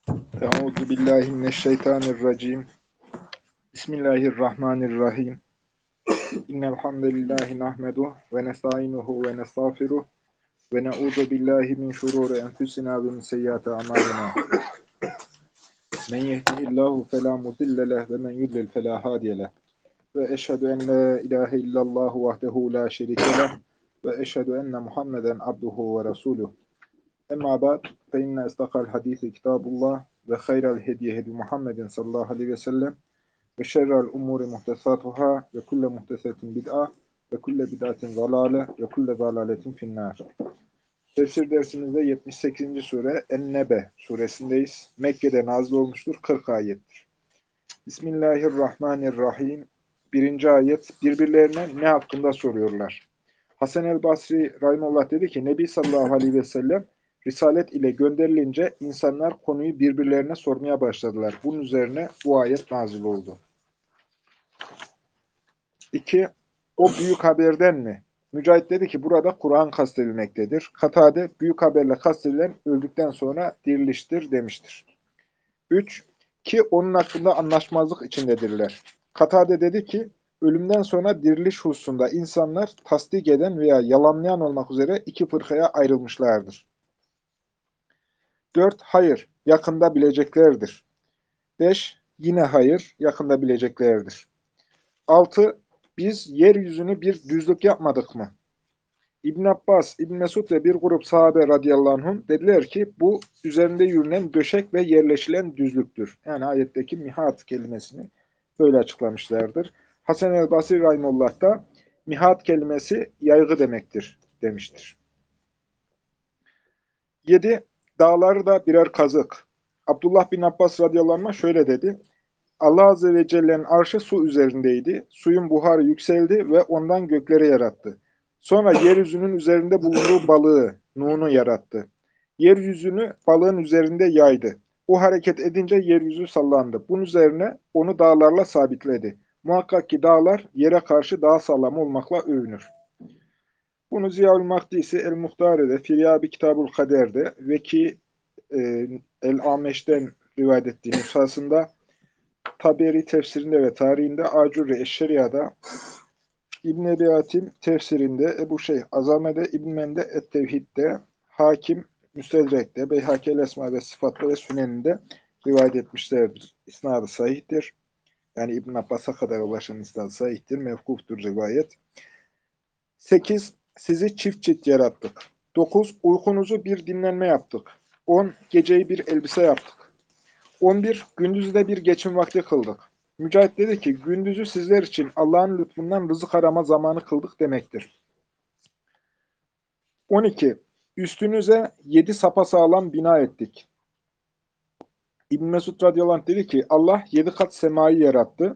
Euzu billahi mineşşeytanirracim. Bismillahirrahmanirrahim. İnnel hamdelellahi nahmedu ve nestainuhu ve nestağfiruh ve na'udzu billahi min şururi enfusina ve min seyyiati amalina. Men yehdihillahu fela mudille leh ve men yudlil fela hadiye leh. Ve eşhedü en la ilahe illallah vahdehu la şerike leh ve eşhedü enne Muhammeden abduhu ve resuluh. Emma ba'd fe inne istakal hadisi kitabullah ve hayral hediye hedi Muhammedin sallallahu aleyhi ve sellem ve şerrel umuri muhtesatuhâ ve kulle muhtesetin bid'a ve kulle bid'atin zalâle ve kulle zalâletin finnâr. Tefsir dersimizde 78. sure En-Nebe suresindeyiz. Mekke'de nazil olmuştur. 40 ayettir. Bismillahirrahmanirrahim. 1. ayet. Birbirlerine ne hakkında soruyorlar? Hasan el-Basri rahimehullah dedi ki Nebi sallallahu aleyhi ve sellem Risalet ile gönderilince insanlar konuyu birbirlerine sormaya başladılar. Bunun üzerine bu ayet nazil oldu. 2. O büyük haberden mi? Mücahit dedi ki burada Kur'an kastedilmektedir. Katade büyük haberle kastedilen öldükten sonra diriliştir demiştir. 3. Ki onun hakkında anlaşmazlık içindedirler. Katade dedi ki ölümden sonra diriliş hususunda insanlar tasdik eden veya yalanlayan olmak üzere iki fırkaya ayrılmışlardır. 4. Hayır, yakında bileceklerdir. 5. Yine hayır, yakında bileceklerdir. 6. Biz yeryüzünü bir düzlük yapmadık mı? İbn Abbas, İbn Mesud ve bir grup sahabe radıyallahu anhum dediler ki bu üzerinde yürünen döşek ve yerleşilen düzlüktür. Yani ayetteki mihat kelimesini böyle açıklamışlardır. Hasan el-Basri rahimullah da mihat kelimesi yaygı demektir demiştir. 7. Dağları da birer kazık. Abdullah bin Abbas radıyallahu anh şöyle dedi. Allah Azze ve Celle'nin arşı su üzerindeydi. Suyun buharı yükseldi ve ondan gökleri yarattı. Sonra yeryüzünün üzerinde bulunduğu balığı, Nun'u yarattı. Yeryüzünü balığın üzerinde yaydı. O hareket edince yeryüzü sallandı. Bunun üzerine onu dağlarla sabitledi. Muhakkak ki dağlar yere karşı daha sağlam olmakla övünür. Bunu Ziyaül Makdisi El-Muhtare'de, Firyabi Kitabul Kader'de ve ki El-Ameş'ten rivayet ettiği nüshasında Taberi tefsirinde ve tarihinde, Acurri Eşşeriya'da, İbn-i Ebi Hatim tefsirinde, Ebu Şeyh Azame'de, İbn Mende Et-Tevhid'de, Hakim Müstedrek'te, Beyhaki El-Esma ve Sıfat'ta ve Sünen'inde rivayet etmişlerdir. İsnadı sahihtir. Yani İbn Abbas'a kadar ulaşan isnadı sahihtir. Mevkuftur rivayet. 8. Sizi çift çift yarattık. 9. Uykunuzu bir dinlenme yaptık. 10. Geceyi bir elbise yaptık. 11. Gündüzü de bir geçim vakti kıldık. Mücahit dedi ki, gündüzü sizler için Allah'ın lütfundan rızık arama zamanı kıldık demektir. 12. Üstünüze 7 sapasağlam bina ettik. İbn Mesud radıyallahu anh dedi ki, Allah 7 kat semayı yarattı.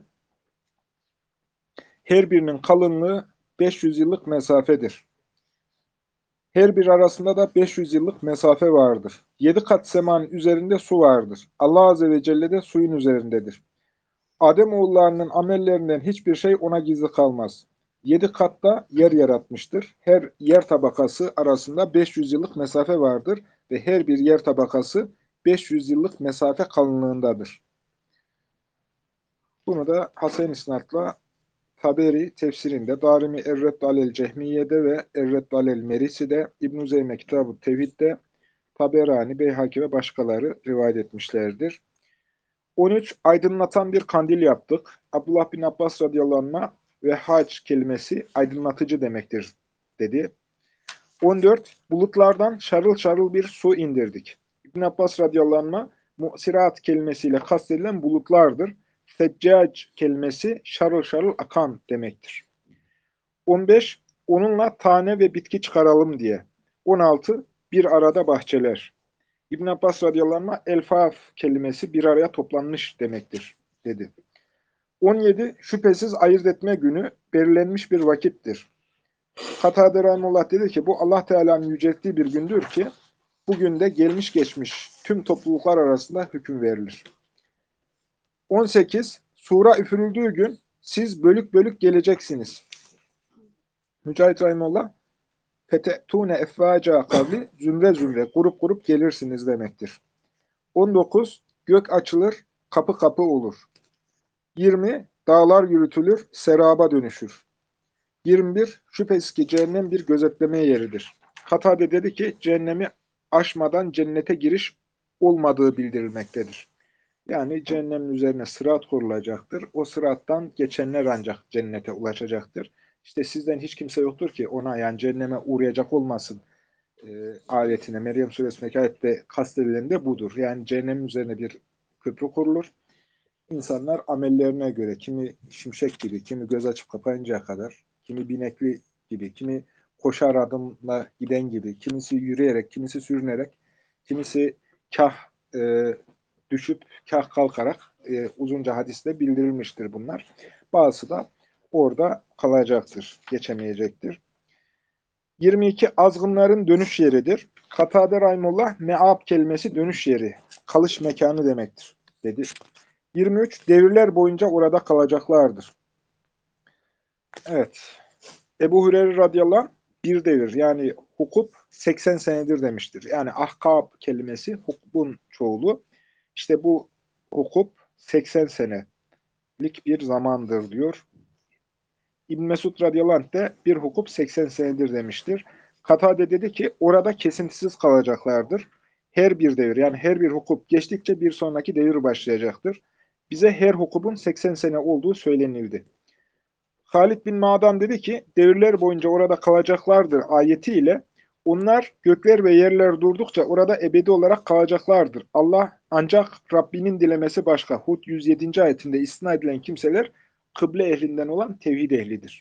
Her birinin kalınlığı 500 yıllık mesafedir. Her bir arasında da 500 yıllık mesafe vardır. 7 kat semanın üzerinde su vardır. Allah Azze ve Celle de suyun üzerindedir. Ademoğullarının amellerinden hiçbir şey ona gizli kalmaz. 7 katta yer yaratmıştır. Her yer tabakası arasında 500 yıllık mesafe vardır ve her bir yer tabakası 500 yıllık mesafe kalınlığındadır. Bunu da Hasan İsnad'la Taberi tefsirinde, Darimi Er-Redd alel Cehmiye'de ve Er-Redd alel Merisi'de, İbn-i Zeyme Kitab-ı Tevhid'de, Taberani, Beyhaki ve başkaları rivayet etmişlerdir. 13. Aydınlatan bir kandil yaptık. Abdullah bin Abbas radıyallahu anh'a ve hac kelimesi aydınlatıcı demektir dedi. 14. Bulutlardan şarıl şarıl bir su indirdik. İbn Abbas radıyallahu anh'a musirat kelimesiyle kastedilen bulutlardır. Seccac kelimesi şarıl şarıl akan demektir. 15. Onunla tane ve bitki çıkaralım diye. 16. Bir arada bahçeler. İbn Abbas radıyallahu anh'a elfaf kelimesi bir araya toplanmış demektir dedi. 17. Şüphesiz ayırt etme günü belirlenmiş bir vakittir. Katade rahimullah dedi ki bu Allah Teala'nın yücelttiği bir gündür ki bugün de gelmiş geçmiş tüm topluluklar arasında hüküm verilir. 18. Sura üfürüldüğü gün siz bölük bölük geleceksiniz. Mücahit rahimullah fete'tune efvaca kavli zümre zümre grup grup gelirsiniz demektir. 19. Gök açılır, kapı kapı olur. 20. Dağlar yürütülür, seraba dönüşür. 21. Şüphesiz ki cehennem bir gözetleme yeridir. Katade dedi ki cehennemi aşmadan cennete giriş olmadığı bildirilmektedir. Yani cehennemin üzerine sırat kurulacaktır. O sırattan geçenler ancak cennete ulaşacaktır. İşte sizden hiç kimse yoktur ki ona, yani cehenneme uğrayacak olmasın ayetine, Meryem suresindeki ayette kastedilen de budur. Yani cehennemin üzerine bir köprü kurulur. İnsanlar amellerine göre, kimi şimşek gibi, kimi göz açıp kapayıncaya kadar, kimi binekli gibi, kimi koşar adımla giden gibi, kimisi yürüyerek, kimisi sürünerek, kimisi kah düşüp kah kalkarak, uzunca hadiste bildirilmiştir bunlar. Bazısı da orada kalacaktır, geçemeyecektir. 22. Azgınların dönüş yeridir. Katade Rahimullah, me'ab kelimesi dönüş yeri, kalış mekanı demektir dedi. 23. Devirler boyunca orada kalacaklardır. Evet. Ebu Hureyre radıyallahu anh, bir devir, yani hukup 80 senedir demiştir. Yani ahkab kelimesi hukubun çoğulu. İşte bu hukup 80 senelik bir zamandır diyor. İbn Mesud radıyallahu anh de bir hukup 80 senedir demiştir. Katade dedi ki orada kesintisiz kalacaklardır. Her bir devir, yani her bir hukup geçtikçe bir sonraki devir başlayacaktır. Bize her hukubun 80 sene olduğu söylenildi. Halid bin Ma'dan dedi ki devirler boyunca orada kalacaklardır ayetiyle onlar gökler ve yerler durdukça orada ebedi olarak kalacaklardır. Allah ancak Rabbinin dilemesi başka. Hud 107. ayetinde istina edilen kimseler kıble ehlinden olan tevhid ehlidir.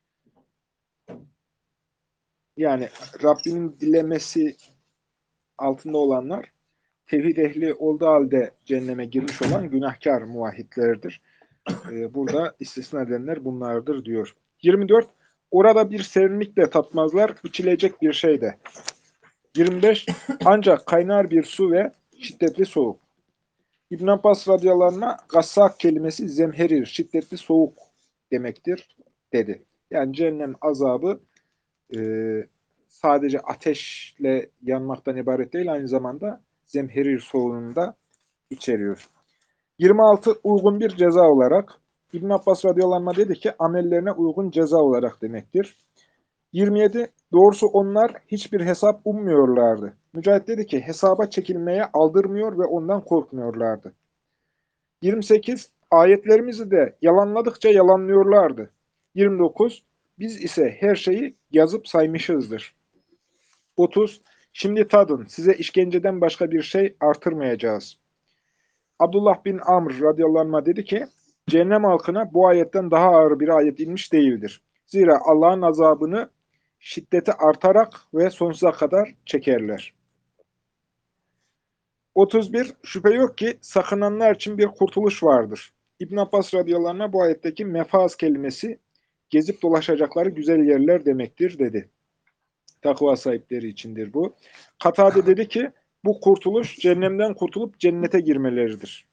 Yani Rabbinin dilemesi altında olanlar tevhid ehli olduğu halde cehenneme girmiş olan günahkar muvahhidlerdir. Burada istisna edenler bunlardır diyor. 24. Orada bir serinlik de tatmazlar, içilecek bir şey de. 25. Ancak kaynar bir su ve şiddetli soğuk. İbn Abbas radıyallahu anh, gassak kelimesi zemherir, şiddetli soğuk demektir dedi. Yani cehennem azabı e, sadece ateşle yanmaktan ibaret değil, aynı zamanda zemherir soğuğunu da içeriyor. 26. Uygun bir ceza olarak. İbn Abbas radıyallahu anh dedi ki amellerine uygun ceza olarak demektir. 27. Doğrusu onlar hiçbir hesap ummuyorlardı. Mücahit dedi ki hesaba çekilmeye aldırmıyor ve ondan korkmuyorlardı. 28. Ayetlerimizi de yalanladıkça yalanlıyorlardı. 29. Biz ise her şeyi yazıp saymışızdır. 30. Şimdi tadın, size işkenceden başka bir şey artırmayacağız. Abdullah bin Amr radıyallahu anh dedi ki, cehennem halkına bu ayetten daha ağır bir ayet inmiş değildir. Zira Allah'ın azabını şiddeti artarak ve sonsuza kadar çekerler. 31. Şüphe yok ki sakınanlar için bir kurtuluş vardır. İbn Abbas radıyallahu anh'a bu ayetteki mefaz kelimesi gezip dolaşacakları güzel yerler demektir dedi. Takva sahipleri içindir bu. Katade dedi ki bu kurtuluş cehennemden kurtulup cennete girmeleridir.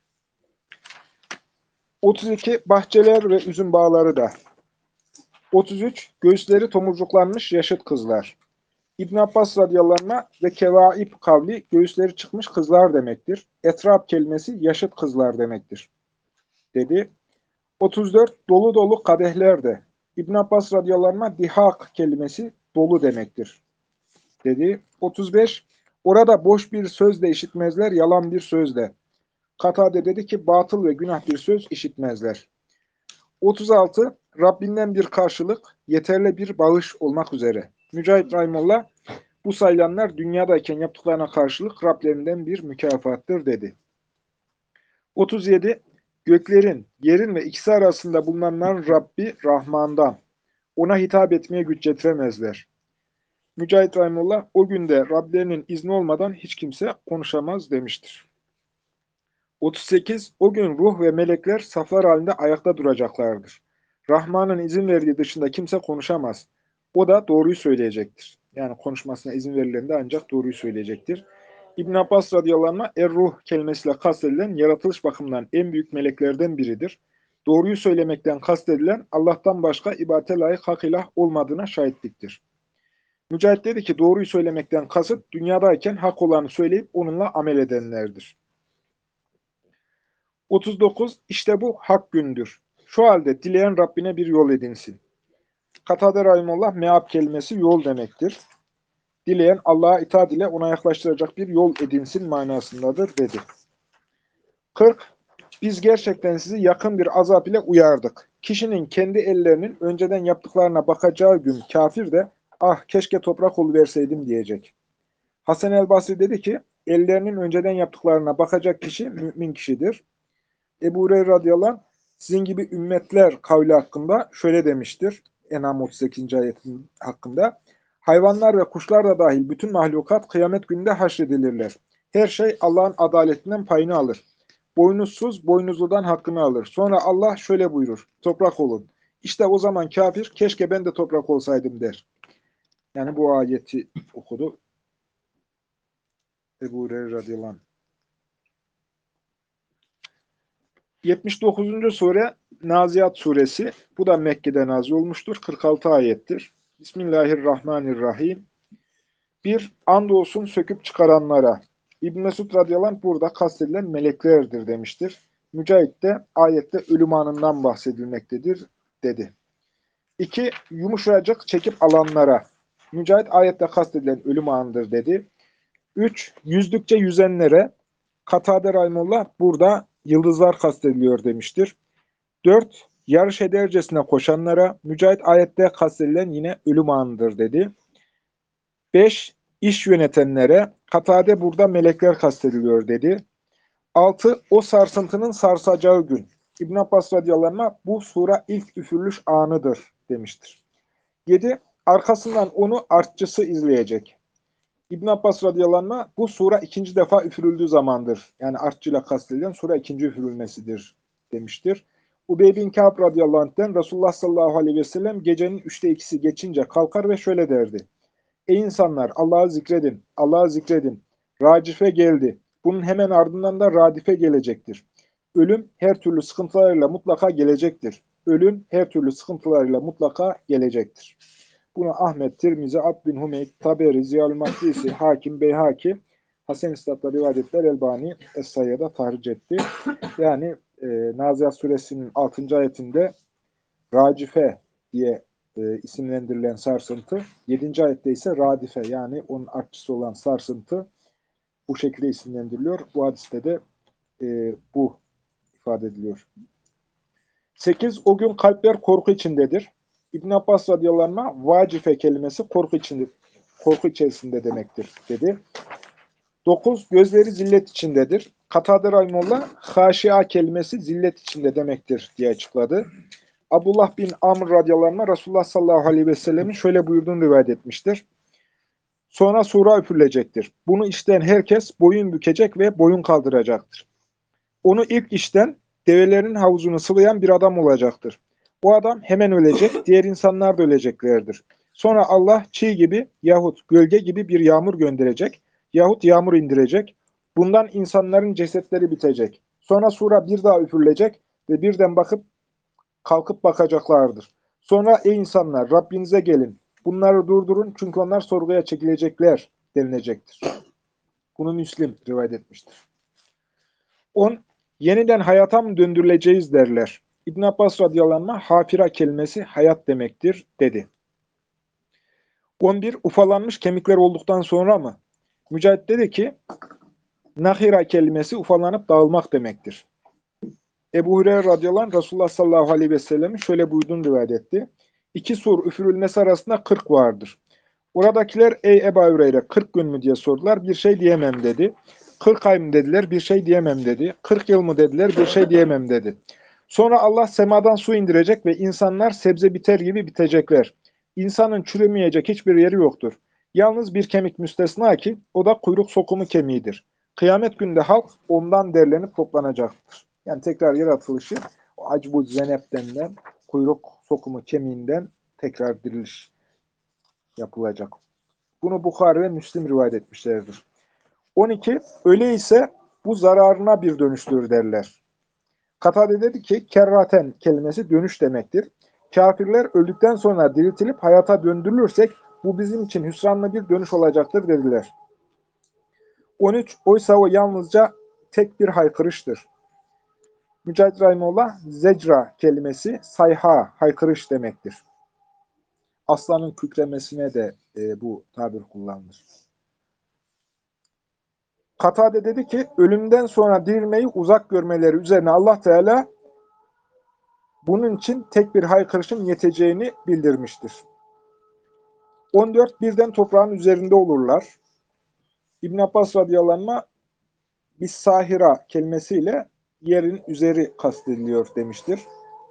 32. Bahçeler ve üzüm bağları da. 33. Göğüsleri tomurcuklanmış yaşıt kızlar. İbn Abbas radıyallahu anh ve kevaib kavli göğüsleri çıkmış kızlar demektir. Etrab kelimesi yaşıt kızlar demektir dedi. 34. Dolu dolu kadehler de. İbn Abbas radıyallahu anh dihak kelimesi dolu demektir dedi. 35. Orada boş bir söz de işitmezler, yalan bir söz de. Katade dedi ki batıl ve günah bir söz işitmezler. 36. Rabbinden bir karşılık, yeterli bir bağış olmak üzere. Mücahit Rahimullah, bu sayılanlar dünyadayken yaptıklarına karşılık Rablerinden bir mükafattır dedi. 37. Göklerin, yerin ve ikisi arasında bulunanların Rabbi Rahman'dan. Ona hitap etmeye güç yetiremezler. Mücahit Rahimullah, o günde Rablerinin izni olmadan hiç kimse konuşamaz demiştir. 38. O gün ruh ve melekler saflar halinde ayakta duracaklardır. Rahman'ın izin verdiği dışında kimse konuşamaz. O da doğruyu söyleyecektir. Yani konuşmasına izin verilen de ancak doğruyu söyleyecektir. İbn Abbas radıyallahu anh, er-ruh kelimesiyle kastedilen yaratılış bakımından en büyük meleklerden biridir. Doğruyu söylemekten kastedilen Allah'tan başka ibadete layık hak ilah olmadığına şahitliktir. Mücahit dedi ki doğruyu söylemekten kasıt dünyadayken hak olanı söyleyip onunla amel edenlerdir. 39. İşte bu hak gündür. Şu halde dileyen Rabbine bir yol edinsin. Katade Rahimullah meab kelimesi yol demektir. Dileyen Allah'a itaat ile ona yaklaştıracak bir yol edinsin manasındadır dedi. 40. Biz gerçekten sizi yakın bir azap ile uyardık. Kişinin kendi ellerinin önceden yaptıklarına bakacağı gün kafir de ah keşke toprak oluverseydim diyecek. Hasan el Basri dedi ki ellerinin önceden yaptıklarına bakacak kişi mümin kişidir. Ebu Hureyre radıyallahu anh sizin gibi ümmetler kavli hakkında şöyle demiştir. En'am 38. ayetin hakkında. Hayvanlar ve kuşlar da dahil bütün mahlukat kıyamet gününde haşredilirler. Her şey Allah'ın adaletinden payını alır. Boynuzsuz boynuzludan hakkını alır. Sonra Allah şöyle buyurur. Toprak olun. İşte o zaman kafir keşke ben de toprak olsaydım der. Yani bu ayeti okudu Ebu Hureyre radıyallahu anh. 79. sure Naziat suresi. Bu da Mekke'de nazil olmuştur. 46 ayettir. Bismillahirrahmanirrahim. Bir, andolsun söküp çıkaranlara. İbn Mesud radıyallahu anh burada kastedilen meleklerdir demiştir. Mücahit de ayette ölüm anından bahsedilmektedir dedi. 2, yumuşacık çekip alanlara. Mücahit ayette kastedilen ölüm anıdır dedi. 3, yüzdükçe yüzenlere. Katade Rahimullah burada yıldızlar kastediliyor demiştir. 4, yarış edercesine koşanlara. Mücahit ayette kastedilen yine ölüm anıdır dedi. 5, iş yönetenlere. Katade burada melekler kastediliyor dedi. 6, o sarsıntının sarsacağı gün. İbn Abbas radıyallahu anh bu sura ilk üfürülüş anıdır demiştir. 7, arkasından onu artçısı izleyecek. İbn Abbas radıyallahu anh bu sura ikinci defa üfürüldüğü zamandır. Yani artçıyla kastedilen sura ikinci üfürülmesidir demiştir. Ubey bin Kâb radıyallahu anh'ten Resulullah sallallahu aleyhi ve sellem gecenin 2/3'ü geçince kalkar ve şöyle derdi. Ey insanlar Allah'ı zikredin, Allah'ı zikredin. Racife geldi. Bunun hemen ardından da radife gelecektir. Ölüm her türlü sıkıntılarıyla mutlaka gelecektir. Ölüm her türlü sıkıntılarıyla mutlaka gelecektir. Bunu Ahmet, Tirmizi, Abd bin Hümeyd, Taberi, Ziyal-ı Mahdisi, Hakim, Beyhaki, Hasan İstat'la rivayetler Elbani Es-Sayya'da tahric etti. Yani Naziat suresinin 6. ayetinde Racife diye isimlendirilen sarsıntı, 7. ayette ise Radife yani onun artçısı olan sarsıntı bu şekilde isimlendiriliyor. Bu hadiste de bu ifade ediliyor. 8. O gün kalpler korku içindedir. İbn Abbas radıyallahu anh vacife kelimesi korku içerisinde demektir dedi. 9. Gözleri zillet içindedir. Katade Rahimullah haşia kelimesi zillet içinde demektir diye açıkladı. Abdullah bin Amr radıyallahu anh Resulullah sallallahu aleyhi ve sellemin şöyle buyurduğunu rivayet etmiştir. Sonra sura üfürülecektir. Bunu işten herkes boyun bükecek ve boyun kaldıracaktır. Onu ilk işten develerin havuzunu sıvayan bir adam olacaktır. O adam hemen ölecek, diğer insanlar da öleceklerdir. Sonra Allah çiğ gibi yahut gölge gibi bir yağmur gönderecek yahut yağmur indirecek. Bundan insanların cesetleri bitecek. Sonra sura bir daha üfürülecek ve birden kalkıp bakacaklardır. Sonra ey insanlar Rabbinize gelin. Bunları durdurun çünkü onlar sorguya çekilecekler denilecektir. Bunu Müslim rivayet etmiştir. 10. Yeniden hayata mı döndürüleceğiz derler. İbn Abbas radıyallahu anh hafira kelimesi hayat demektir dedi. 11. Ufalanmış kemikler olduktan sonra mı? Mücahit dedi ki nahira kelimesi ufalanıp dağılmak demektir. Ebu Hureyre radıyallahu anh Resulullah sallallahu aleyhi ve sellem'in şöyle buyurduğunu rivayet etti. 2 sur üfürülmesi arasında 40 vardır. Oradakiler ey Ebu Hureyre 40 gün mü diye sordular. Bir şey diyemem dedi. 40 ay mı dediler. Bir şey diyemem dedi. 40 yıl mı dediler. Bir şey diyemem dedi. Sonra Allah semadan su indirecek ve insanlar sebze biter gibi bitecekler. İnsanın çürümeyecek hiçbir yeri yoktur. Yalnız bir kemik müstesna ki o da kuyruk sokumu kemiğidir. Kıyamet günde halk ondan derlenip toplanacaktır. Yani tekrar yaratılışı o acbu zenep denilen kuyruk sokumu kemiğinden tekrar diriliş yapılacak. Bunu Bukhari ve Müslim rivayet etmişlerdir. 12. Öyleyse bu zararına bir dönüştür derler. Katade dedi ki kerraten kelimesi dönüş demektir. Kafirler öldükten sonra diriltilip hayata döndürülürsek bu bizim için hüsranlı bir dönüş olacaktır dediler. 13. Oysa o yalnızca tek bir haykırıştır. Mücahit Rahimullah, zecra kelimesi sayha, haykırış demektir. Aslanın kükremesine de bu tabir kullanılır. Katade dedi ki, ölümden sonra dirilmeyi uzak görmeleri üzerine Allah Teala bunun için tek bir haykırışın yeteceğini bildirmiştir. 14. Birden toprağın üzerinde olurlar. İbn Abbas radıyallahu anh, bis sahira kelimesiyle yerin üzeri kastediliyor demiştir.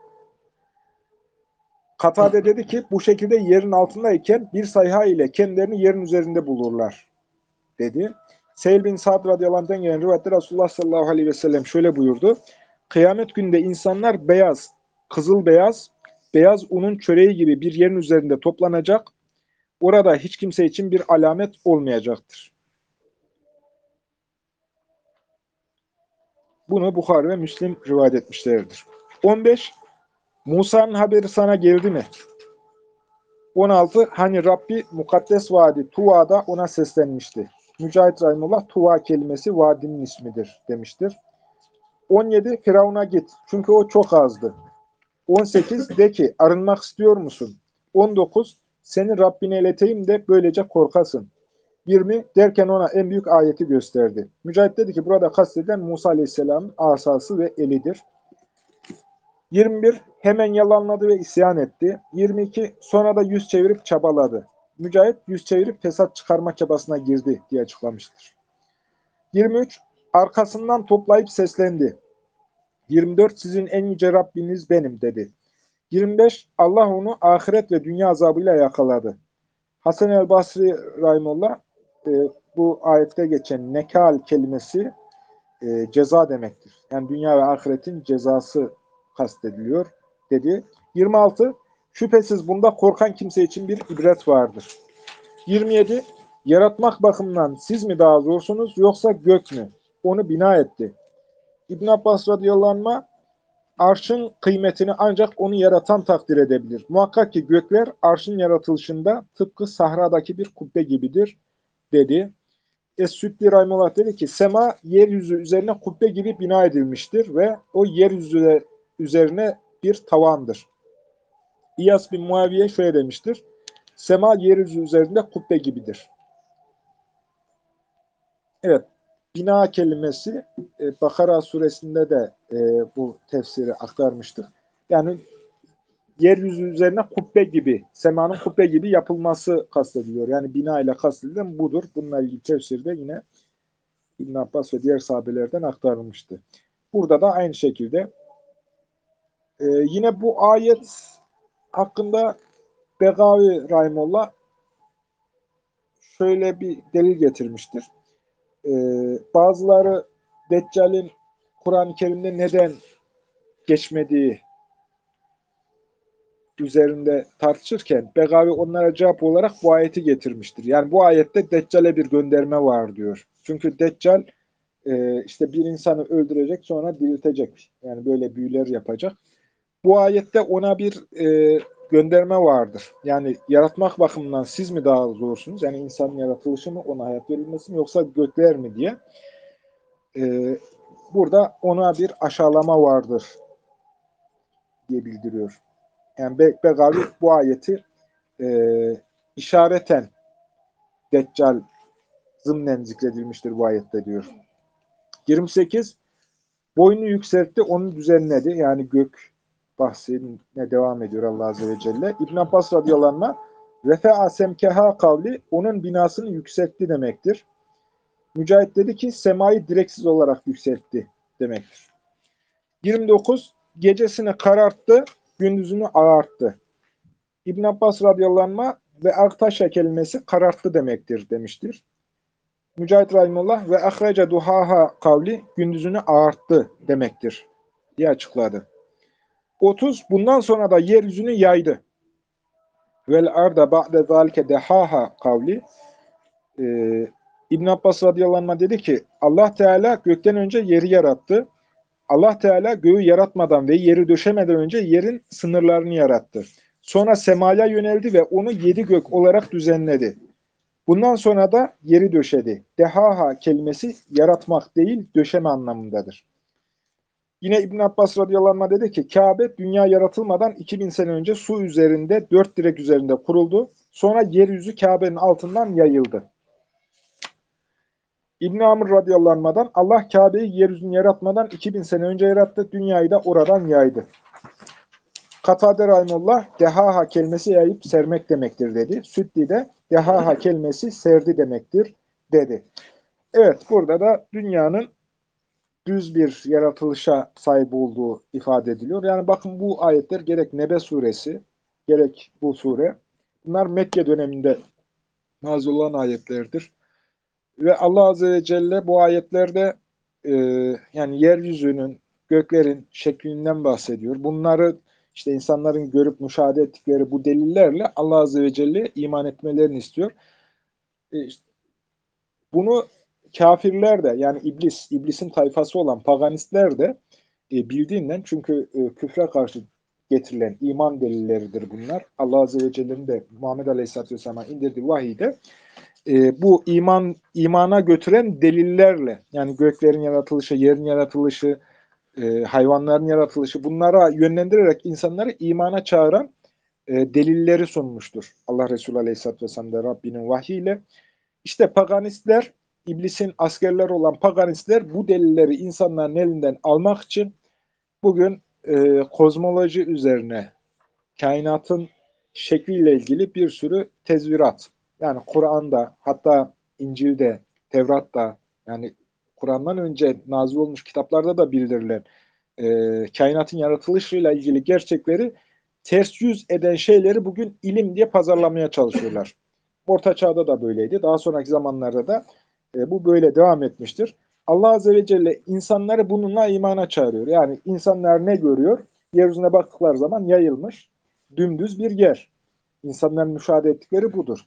Katade dedi ki, bu şekilde yerin altındayken bir sayha ile kendilerini yerin üzerinde bulurlar dedi. Seyyid bin Sa'd radıyallahu anh'den gelen rivayette Resulullah sallallahu aleyhi ve sellem şöyle buyurdu. Kıyamet günde insanlar beyaz, kızıl beyaz, beyaz unun çöreği gibi bir yerin üzerinde toplanacak. Orada hiç kimse için bir alamet olmayacaktır. Bunu Bukhari ve Müslim rivayet etmişlerdir. 15. Musa'nın haberi sana geldi mi? 16. Hani Rabbi mukaddes vadi Tuva'da ona seslenmişti. Mücahit Rahimullah, Tuva kelimesi vadinin ismidir demiştir. 17. Firavun'a git. Çünkü o çok azdı. 18. De ki arınmak istiyor musun? 19. Seni Rabbine ileteyim de böylece korkasın. 20. Derken ona en büyük ayeti gösterdi. Mücahit dedi ki burada kastedilen Musa Aleyhisselam'ın asası ve elidir. 21. Hemen yalanladı ve isyan etti. 22. Sonra da yüz çevirip çabaladı. Mücahit yüz çevirip fesat çıkarma çabasına girdi diye açıklamıştır. 23. Arkasından toplayıp seslendi. 24. Sizin en yüce Rabbiniz benim dedi. 25. Allah onu ahiret ve dünya azabıyla yakaladı. Hasan el-Basri Rahimullah bu ayette geçen nekal kelimesi ceza demektir. Yani dünya ve ahiretin cezası kastediliyor dedi. 26. Şüphesiz bunda korkan kimse için bir ibret vardır. 27. Yaratmak bakımından siz mi daha zorsunuz yoksa gök mü? Onu bina etti. İbn Abbas radıyallahu anh, arşın kıymetini ancak onu yaratan takdir edebilir. Muhakkak ki gökler arşın yaratılışında tıpkı sahradaki bir kubbe gibidir dedi. Es-Süddi Rahimullah dedi ki, sema yeryüzü üzerine kubbe gibi bina edilmiştir ve o yeryüzü üzerine bir tavandır. İyas bin Muaviye şöyle demiştir, sema yeryüzü üzerinde kubbe gibidir. Evet, bina kelimesi Bakara suresinde de bu tefsiri aktarmıştık. Yani yeryüzü üzerine kubbe gibi, semanın kubbe gibi yapılması kastediliyor. Yani bina ile kastedilen budur. Bununla ilgili tefsirde yine İbn Abbas ve diğer sahabelerden aktarılmıştı. Burada da aynı şekilde yine bu ayet hakkında Begavi Rahimullah şöyle bir delil getirmiştir. Bazıları Deccal'in Kur'an-ı Kerim'de neden geçmediği üzerinde tartışırken Begavi onlara cevap olarak bu ayeti getirmiştir. Yani bu ayette Deccal'e bir gönderme var diyor. Çünkü Deccal işte bir insanı öldürecek sonra diriltecek. Yani böyle büyüler yapacak. Bu ayette ona bir gönderme vardır. Yani yaratmak bakımından siz mi daha zorsunuz? Yani insanın yaratılışı mı, ona hayat verilmesi mi yoksa gökler mi diye. Burada ona bir aşağılama vardır diye bildiriyor. Yani Begavi bu ayeti işareten Deccal zımnen zikredilmiştir bu ayette diyor. 28. Boynu yükseltti, onu düzenledi. Yani gök bahsine devam ediyor Allah Azze ve Celle. İbn Abbas radıyallahu anh, Refe'a semkeha kavli, onun binasını yükseltti demektir. Mücahit dedi ki, semayı direksiz olarak yükseltti demektir. 29. Gecesini kararttı, gündüzünü ağarttı. İbn Abbas radıyallahu anh, ve aktaşa kelimesi kararttı demektir demiştir. Mücahit rahimullah ve ahrece duhaha kavli gündüzünü ağarttı demektir diye açıkladı. 30. Bundan sonra da yeryüzünü yaydı. Vel arda ba'de zalike dehaha kavli İbn Abbas radıyallahu anh dedi ki Allah Teala gökten önce yeri yarattı. Allah Teala göğü yaratmadan ve yeri döşemeden önce yerin sınırlarını yarattı. Sonra semaya yöneldi ve onu 7 gök olarak düzenledi. Bundan sonra da yeri döşedi. Dehaha kelimesi yaratmak değil, döşeme anlamındadır. Yine İbn Abbas radıyallahu anh dedi ki Kabe dünya yaratılmadan 2000 sene önce su üzerinde 4 direk üzerinde kuruldu. Sonra yeryüzü Kabe'nin altından yayıldı. İbn Amr radıyallahu anh'dan Allah Kabe'yi yeryüzünü yaratmadan 2000 sene önce yarattı. Dünyayı da oradan yaydı. Katade rahimullah dehaha kelimesi yayıp sermek demektir dedi. Süddi de dehaha kelimesi serdi demektir dedi. Evet, burada da dünyanın düz bir yaratılışa sahip olduğu ifade ediliyor. Yani bakın bu ayetler gerek Nebe suresi, gerek bu sure, bunlar Mekke döneminde nazil olan ayetlerdir. Ve Allah Azze ve Celle bu ayetlerde e, yani yeryüzünün, göklerin şeklinden bahsediyor. Bunları işte insanların görüp müşahede ettikleri bu delillerle Allah Azze ve Celle iman etmelerini istiyor. İşte bunu kafirler de yani iblisin tayfası olan paganistler de bildiğinden çünkü küfre karşı getirilen iman delilleridir bunlar. Allah Azze ve Celle'nin de Muhammed Aleyhisselatü Vesselam'a indirdiği vahiyde bu imana götüren delillerle yani göklerin yaratılışı, yerin yaratılışı, hayvanların yaratılışı bunlara yönlendirerek insanları imana çağıran delilleri sunmuştur. Allah Resulü Aleyhisselatü Vesselam da Rabbinin vahyiyle. İşte paganistler, iblisin askerleri olan paganistler bu delilleri insanların elinden almak için bugün kozmoloji üzerine kainatın şekliyle ilgili bir sürü tezvirat. Yani Kur'an'da hatta İncil'de, Tevrat'ta yani Kur'an'dan önce nazil olmuş kitaplarda da bildirilen kainatın yaratılışıyla ilgili gerçekleri ters yüz eden şeyleri bugün ilim diye pazarlamaya çalışıyorlar. Orta Çağ'da da böyleydi. Daha sonraki zamanlarda da bu böyle devam etmiştir. Allah Azze ve Celle insanları bununla imana çağırıyor. Yani insanlar ne görüyor? Yeryüzüne baktıkları zaman yayılmış, dümdüz bir yer. İnsanların müşahede ettikleri budur.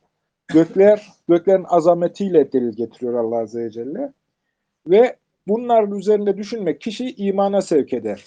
Göklerin azametiyle delil getiriyor Allah Azze ve Celle. Ve bunların üzerinde düşünmek kişiyi imana sevk eder.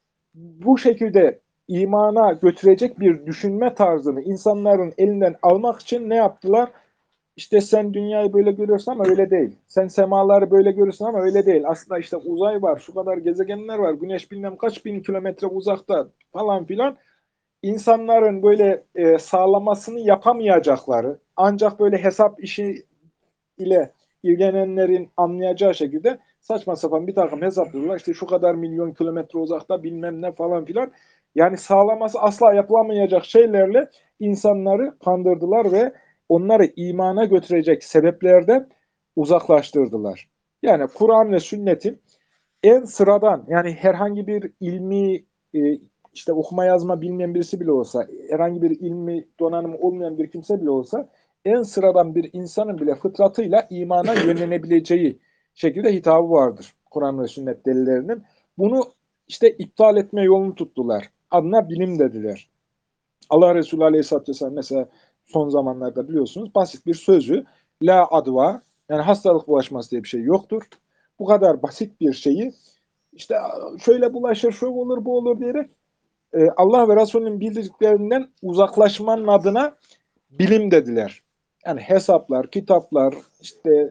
Bu şekilde imana götürecek bir düşünme tarzını insanların elinden almak için ne yaptılar? İşte sen dünyayı böyle görüyorsun ama öyle değil. Sen semaları böyle görüyorsun ama öyle değil. Aslında işte uzay var, şu kadar gezegenler var, güneş bilmem kaç bin kilometre uzakta falan filan. İnsanların böyle sağlamasını yapamayacakları, ancak böyle hesap işi ile ilgilenenlerin anlayacağı şekilde saçma sapan bir takım hesaplıyorlar. İşte şu kadar milyon kilometre uzakta bilmem ne falan filan. Yani sağlaması asla yapılamayacak şeylerle insanları kandırdılar ve onları imana götürecek sebeplerden uzaklaştırdılar. Yani Kur'an ve sünnetin en sıradan yani herhangi bir ilmi işte okuma yazma bilmeyen birisi bile olsa, herhangi bir ilmi donanımı olmayan bir kimse bile olsa en sıradan bir insanın bile fıtratıyla imana yönlenebileceği şekilde hitabı vardır Kur'an ve sünnet delillerinin. Bunu işte iptal etme yolunu tuttular. Adına bilim dediler. Allah Resulü Aleyhisselatü Vesselam mesela son zamanlarda biliyorsunuz basit bir sözü la adva yani hastalık bulaşması diye bir şey yoktur. Bu kadar basit bir şeyi işte şöyle bulaşır, şu olur, bu olur diyerek Allah ve Resulünün bildirdiklerinden uzaklaşmanın adına bilim dediler. Yani hesaplar, kitaplar, işte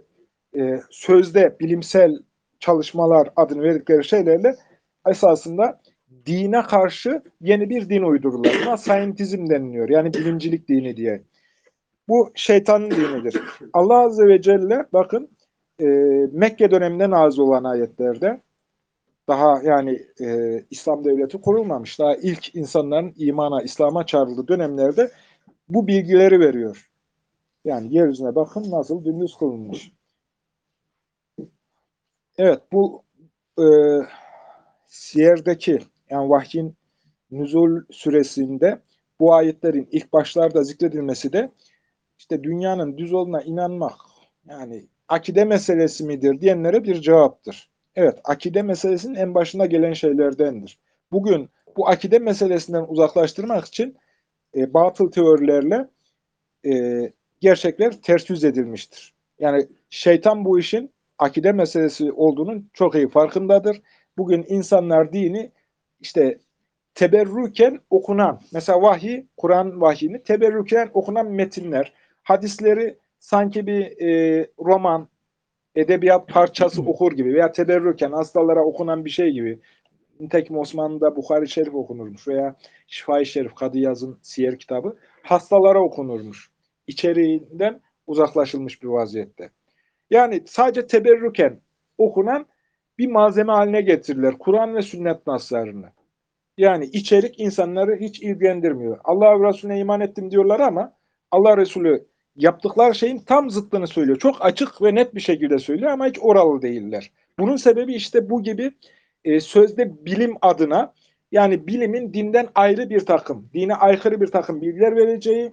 sözde bilimsel çalışmalar adını verdikleri şeylerle esasında dine karşı yeni bir din uydururlar. Buna scientism deniliyor. Yani bilimcilik dini diye. Bu şeytanın dinidir. Allah Azze ve Celle bakın e, Mekke döneminde nazil olan ayetlerde daha yani İslam devleti kurulmamış. Daha ilk insanların imana, İslam'a çağrıldığı dönemlerde bu bilgileri veriyor. Yani yeryüzüne bakın nasıl dümdüz kılınmış. Evet bu e, Siyer'deki yani vahyin nüzul süresinde bu ayetlerin ilk başlarda zikredilmesi de işte dünyanın düz olduğuna inanmak yani akide meselesi midir diyenlere bir cevaptır. Evet, akide meselesinin en başına gelen şeylerdendir. Bugün bu akide meselesinden uzaklaştırmak için batıl teorilerle gerçekler ters yüz edilmiştir. Yani şeytan bu işin akide meselesi olduğunun çok iyi farkındadır. Bugün insanlar dini işte teberrüken okunan, mesela vahiy, Kur'an vahyini teberrüken okunan metinler, hadisleri sanki bir roman, edebiyat parçası okur gibi veya teberrüken hastalara okunan bir şey gibi Nitekim Osmanlı'da Buhari Şerif okunurmuş veya Şifa-i Şerif, Kadı Yaz'ın siyer kitabı hastalara okunurmuş. İçeriğinden uzaklaşılmış bir vaziyette. Yani sadece teberrüken okunan bir malzeme haline getirilir. Kur'an ve sünnet naslarını. Yani içerik insanları hiç ilgilendirmiyor. Allah ve Resulüne iman ettim diyorlar ama Allah Resulü yaptıkları şeyin tam zıttını söylüyor. Çok açık ve net bir şekilde söylüyor ama hiç oralı değiller. Bunun sebebi işte bu gibi sözde bilim adına, yani bilimin dinden ayrı bir takım, dine aykırı bir takım bilgiler vereceği,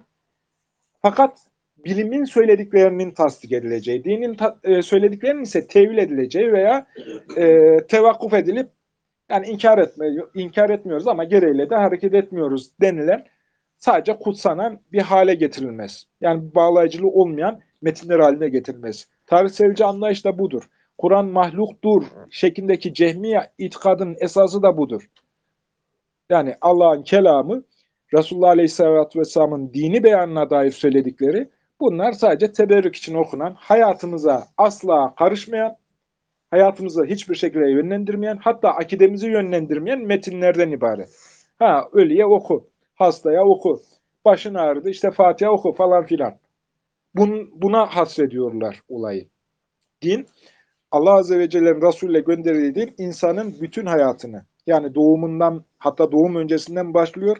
fakat bilimin söylediklerinin tasdik edileceği, dinin söylediklerinin ise tevil edileceği veya tevakkuf edilip, yani inkar etmiyoruz ama gereğiyle de hareket etmiyoruz denilen, sadece kutsanan bir hale getirilmez. Yani bağlayıcılığı olmayan metinler haline getirilmez. Tarihselci anlayış da budur. Kur'an mahluktur şeklindeki cehmiye itikadının esası da budur. Yani Allah'ın kelamı, Resulullah Aleyhisselatü Vesselam'ın dini beyanına dair söyledikleri, bunlar sadece teberrük için okunan, hayatımıza asla karışmayan, hayatımızı hiçbir şekilde yönlendirmeyen, hatta akidemizi yönlendirmeyen metinlerden ibaret. Ha, ölüye oku, hastaya oku, başın ağrıdı işte Fatiha oku falan filan. Buna hasrediyorlar olayı. Din, Allah Azze ve Celle'nin Resulü'yle gönderildiği din, insanın bütün hayatını, yani doğumundan, hatta doğum öncesinden başlıyor,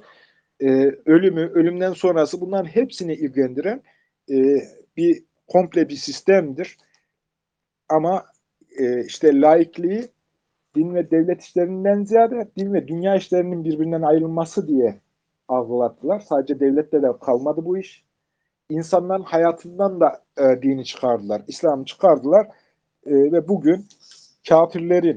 ölümü, ölümden sonrası, bunların hepsini ilgilendiren bir komple bir sistemdir. Ama işte laikliği din ve devlet işlerinden ziyade din ve dünya işlerinin birbirinden ayrılması diye algılattılar. Sadece devlette de kalmadı bu iş. İnsanların hayatından da dini çıkardılar, İslam'ı çıkardılar ve bugün kafirlerin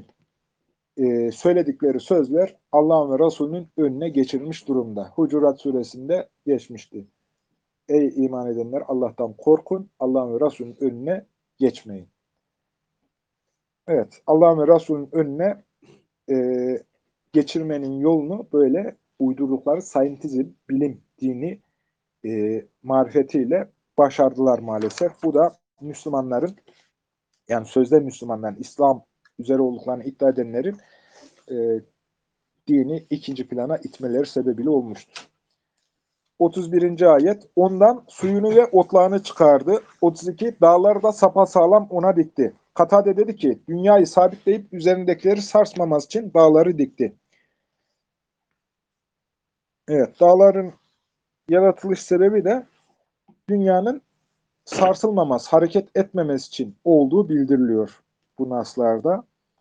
söyledikleri sözler Allah'ın ve Resulünün önüne geçirilmiş durumda. Hucurat suresinde geçmişti. Ey iman edenler, Allah'tan korkun, Allah'ın ve Resulünün önüne geçmeyin. Evet, Allah'ın ve Resulünün önüne e, geçirmenin yolunu böyle uydurdukları scientizm, bilim, dini marifetiyle başardılar maalesef. Bu da Müslümanların, yani sözde Müslümanların, İslam üzere olduklarını iddia edenlerin e, dini ikinci plana itmeleri sebebiyle olmuştur. 31. ayet, ondan suyunu ve otlağını çıkardı. 32, dağları da sapasağlam ona dikti. Katade dedi ki, dünyayı sabitleyip üzerindekileri sarsmaması için dağları dikti. Evet, dağların yaratılış sebebi de dünyanın sarsılmaması, hareket etmemesi için olduğu bildiriliyor bu naslarda.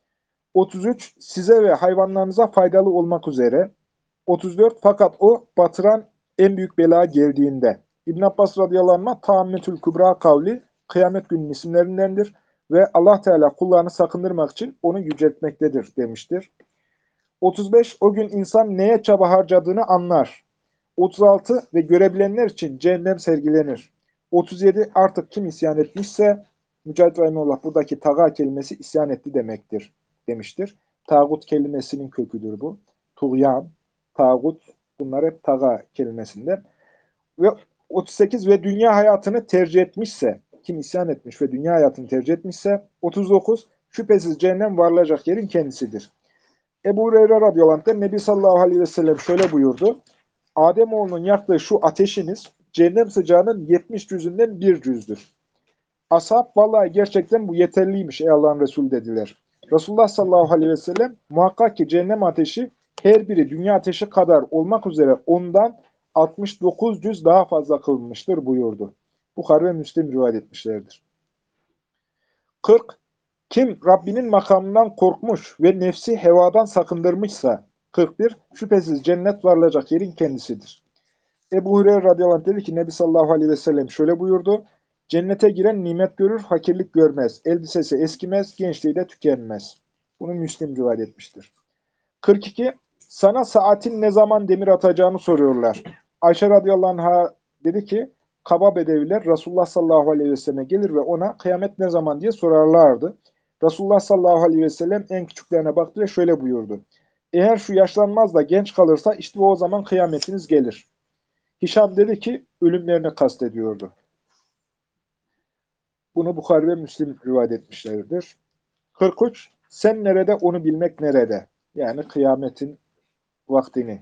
33, size ve hayvanlarınıza faydalı olmak üzere. 34, fakat o batıran en büyük bela geldiğinde. İbn Abbas radıyallahu anh, Taammetül Kübra kavli, kıyamet günün isimlerindendir ve Allah Teala kullarını sakındırmak için onu yüceltmektedir demiştir. 35, o gün insan neye çaba harcadığını anlar. 36, ve görebilenler için cehennem sergilenir. 37, artık kim isyan etmişse, Mücahit Rahimullah buradaki taga kelimesi isyan etti demektir demiştir. Tağut kelimesinin köküdür bu. Tuğyan, tağut, bunlar hep taga kelimesinden. Ve 38, ve dünya hayatını tercih etmişse, kim isyan etmiş ve dünya hayatını tercih etmişse. 39, şüphesiz cehennem varılacak yerin kendisidir. Ebu Hureyre radıyallahu anh'ten Nebi sallallahu aleyhi ve sellem şöyle buyurdu. Ademoğlunun yaktığı şu ateşiniz cehennem sıcağının 70 cüzünden bir cüzdür. Ashab, vallahi gerçekten bu yeterliymiş ey Allah'ın Resulü dediler. Resulullah sallallahu aleyhi ve sellem, muhakkak ki cehennem ateşi her biri dünya ateşi kadar olmak üzere ondan 69 cüz daha fazla kılınmıştır buyurdu. Bukhari ve Müslim rivayet etmişlerdir. 40. Kim Rabbinin makamından korkmuş ve nefsi hevadan sakındırmışsa. 41. Şüphesiz cennet varılacak yerin kendisidir. Ebu Hureyre radıyallahu anh dedi ki, Nebi sallallahu aleyhi ve sellem şöyle buyurdu. Cennete giren nimet görür, fakirlik görmez. Elbisesi eskimez, gençliği de tükenmez. Bunu Müslim rivayet etmiştir. 42. Sana saatin ne zaman demir atacağını soruyorlar. Ayşe radıyallahu anh'a dedi ki, kaba bedeviler Resulullah sallallahu aleyhi ve selleme gelir ve ona kıyamet ne zaman diye sorarlardı. Resulullah sallallahu aleyhi ve sellem en küçüklerine baktı ve şöyle buyurdu. Eğer şu yaşlanmaz da genç kalırsa işte o zaman kıyametiniz gelir. Hişam dedi ki, ölümlerini kastediyordu. Bunu Bukhari ve Müslim rivayet etmişlerdir. 43. Sen nerede, onu bilmek nerede? Yani kıyametin vaktini.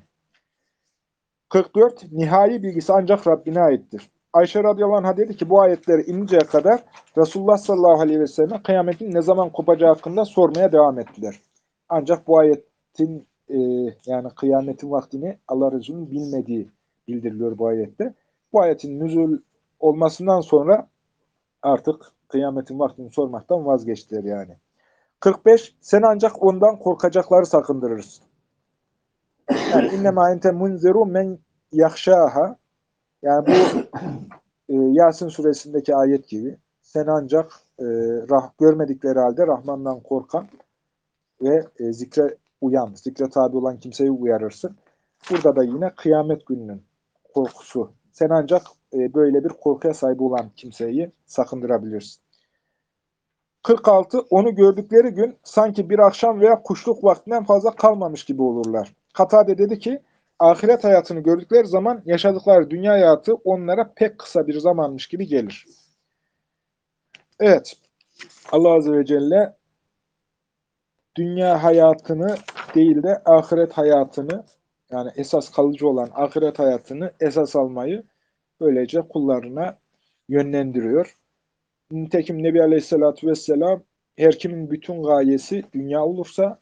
44. Nihai bilgisi ancak Rabbine aittir. Ayşe radıyallahu anh'a dedi ki bu ayetleri ininceye kadar Resulullah sallallahu aleyhi ve sellem kıyametin ne zaman kopacağı hakkında sormaya devam ettiler. Ancak bu ayetin yani kıyametin vaktini Allah Resulü'nün bilmediği bildiriliyor bu ayette. Bu ayetin nüzul olmasından sonra artık kıyametin vaktini sormaktan vazgeçtiler yani. 45. Sen ancak ondan korkacakları sakındırırsın. Yani innema ente munziru men yahşaha. Yani bu Yasin suresindeki ayet gibi. Sen ancak görmedikleri halde Rahman'dan korkan ve zikre uyan, zikre tabi olan kimseyi uyarırsın. Burada da yine kıyamet gününün korkusu. Sen ancak böyle bir korkuya sahip olan kimseyi sakındırabilirsin. 46. Onu gördükleri gün sanki bir akşam veya kuşluk vaktinden fazla kalmamış gibi olurlar. Katade dedi ki, ahiret hayatını gördükleri zaman yaşadıkları dünya hayatı onlara pek kısa bir zamanmış gibi gelir. Evet, Allah Azze ve Celle dünya hayatını değil de ahiret hayatını, yani esas kalıcı olan ahiret hayatını esas almayı böylece kullarına yönlendiriyor. Nitekim Nebi Aleyhisselatü Vesselam her kimin bütün gayesi dünya olursa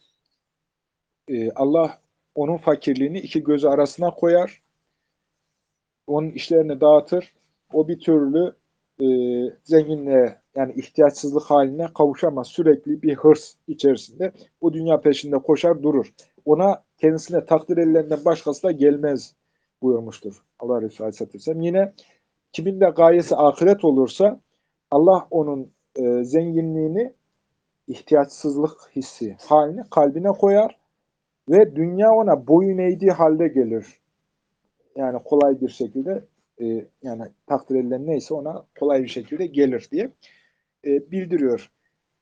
Allah onun fakirliğini iki gözü arasına koyar, onun işlerini dağıtır, o bir türlü e, zenginliğe yani ihtiyaçsızlık haline kavuşamaz. Sürekli bir hırs içerisinde o dünya peşinde koşar durur. Ona kendisine takdir edilenden başkası da gelmez buyurmuştur Allah Resulü Aleyhisselatü Vesselam. Yine kimin de gayesi ahiret olursa Allah onun zenginliğini ihtiyaçsızlık hissi haline kalbine koyar ve dünya ona boyun eğdiği halde gelir. Yani kolay bir şekilde yani takdir edilen neyse ona kolay bir şekilde gelir diye bildiriyor.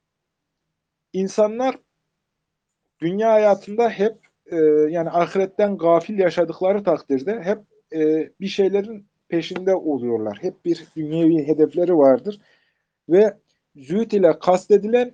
İnsanlar dünya hayatında hep yani ahiretten gafil yaşadıkları takdirde hep bir şeylerin peşinde oluyorlar. Hep bir dünyevi hedefleri vardır. Ve zühd ile kastedilen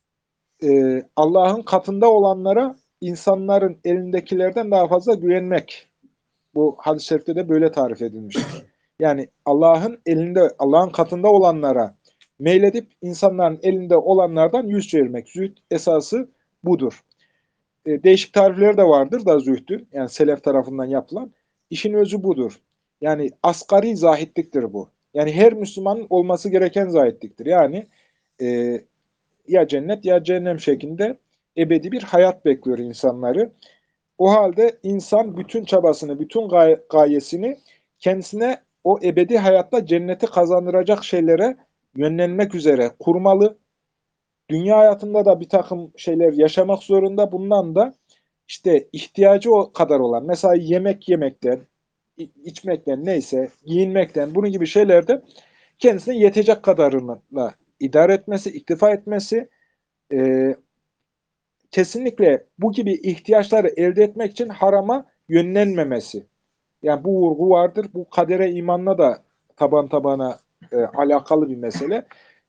Allah'ın katında olanlara insanların elindekilerden daha fazla güvenmek. Bu hadis-i şerifte de böyle tarif edilmiştir. Yani Allah'ın elinde, Allah'ın katında olanlara meyledip insanların elinde olanlardan yüz çevirmek. Zühd esası budur. Değişik tarifleri de vardır da zühdün. Yani selef tarafından yapılan. İşin özü budur. Yani asgari zahitliktir bu. Yani her Müslümanın olması gereken zahitliktir. Yani e, ya cennet ya cehennem şeklinde ebedi bir hayat bekliyor insanları. O halde insan bütün çabasını, bütün gayesini kendisine o ebedi hayatta cenneti kazandıracak şeylere yönlenmek üzere kurmalı. Dünya hayatında da bir takım şeyler yaşamak zorunda. Bundan da işte ihtiyacı o kadar olan, mesela yemek yemekten, içmekten neyse, giyinmekten, bunun gibi şeylerde kendisine yetecek kadarıyla idare etmesi, iktifa etmesi, e, kesinlikle bu gibi ihtiyaçları elde etmek için harama yönlenmemesi. Yani bu vurgu vardır. Bu kadere imanla da taban tabana alakalı bir mesele.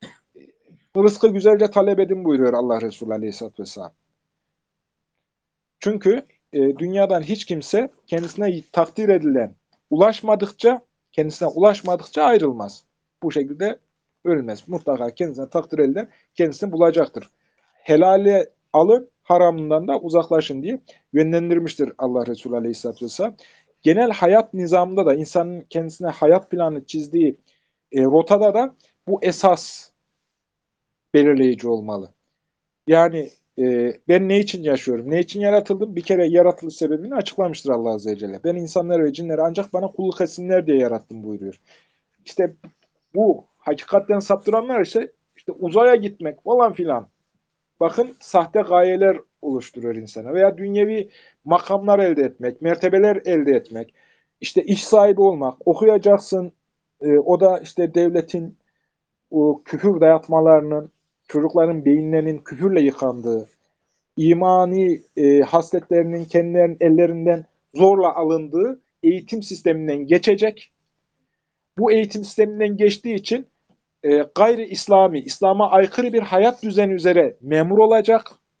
Rızkı güzelce talep edin buyuruyor Allah Resulü Aleyhisselatü Vesselam. Çünkü dünyadan hiç kimse kendisine takdir edilen kendisine ulaşmadıkça ayrılmaz. Bu şekilde ölmez. Mutlaka kendisine takdir edilen kendisini bulacaktır. Helali alın, haramından da uzaklaşın diye yönlendirmiştir Allah Resulü Aleyhisselatü Vesselam. Genel hayat nizamında da insanın kendisine hayat planı çizdiği rotada da bu esas belirleyici olmalı. Yani ben ne için yaşıyorum, ne için yaratıldım? Bir kere yaratılış sebebini açıklamıştır Allah Azze ve Celle. Ben insanları ve cinleri ancak bana kulluk etsinler diye yarattım buyuruyor. İşte bu hakikatten saptıranlar ise işte uzaya gitmek falan filan. Bakın sahte gayeler oluşturuyor insana. Veya dünyevi makamlar elde etmek, mertebeler elde etmek. İşte iş sahibi olmak, okuyacaksın. O da işte devletin o küfür dayatmalarının, çocukların beyinlerinin küfürle yıkandığı, imani hasletlerinin kendilerinin ellerinden zorla alındığı eğitim sisteminden geçecek. Bu eğitim sisteminden geçtiği için gayri İslami, İslam'a aykırı bir hayat düzeni üzere memur olacak.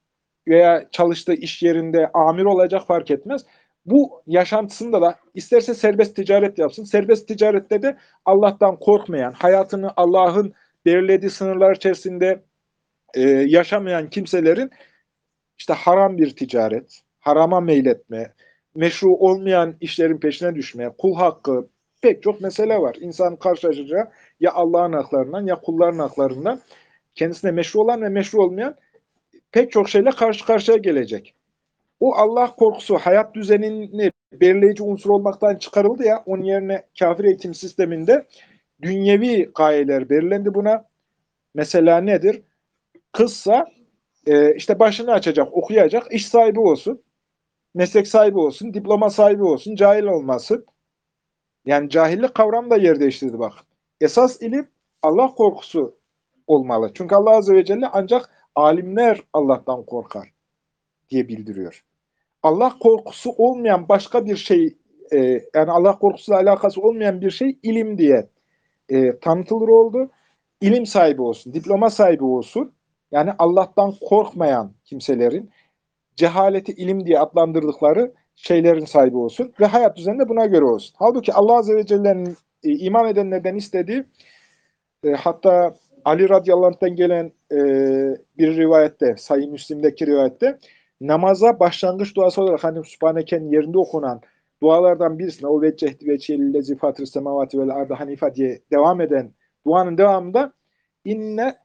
veya çalıştığı iş yerinde amir olacak, fark etmez. Bu yaşantısında da isterse serbest ticaret yapsın. Serbest ticarette de Allah'tan korkmayan, hayatını Allah'ın belirlediği sınırlar içerisinde yaşamayan kimselerin işte haram bir ticaret, harama meyletme, meşru olmayan işlerin peşine düşme, kul hakkı, pek çok mesele var. İnsan karşılaşacağı ya Allah'ın haklarından ya kulların haklarından, kendisine meşru olan ve meşru olmayan pek çok şeyle karşı karşıya gelecek. O Allah korkusu hayat düzenini belirleyici unsur olmaktan çıkarıldı ya, onun yerine kafir eğitim sisteminde dünyevi gayeler belirlendi buna. Mesela nedir? Kızsa işte başını açacak, okuyacak, iş sahibi olsun, meslek sahibi olsun, diploma sahibi olsun, cahil olmasın. Yani cahillik kavramı da yer değiştirdi bak. Esas ilim Allah korkusu olmalı. Çünkü Allah Azze ve Celle ancak alimler Allah'tan korkar diye bildiriyor. Allah korkusu olmayan başka bir şey, yani Allah korkusuyla alakası olmayan bir şey ilim diye tanıtılır oldu. İlim sahibi olsun, diploma sahibi olsun. Yani Allah'tan korkmayan kimselerin cehaleti ilim diye adlandırdıkları şeylerin sahibi olsun ve hayat düzeni de buna göre olsun. Halbuki Allah Azze ve Celle'nin iman edenlerden istediği, hatta Ali radıyallahu anh'tan gelen bir rivayette, Sahih Müslim'deki rivayette, namaza başlangıç duası olarak hani Sübhaneke'nin yerinde okunan dualardan birisine, o veccehti veçhiyellezi fatır semavati vel ardı hanifa diye devam eden duanın devamında inne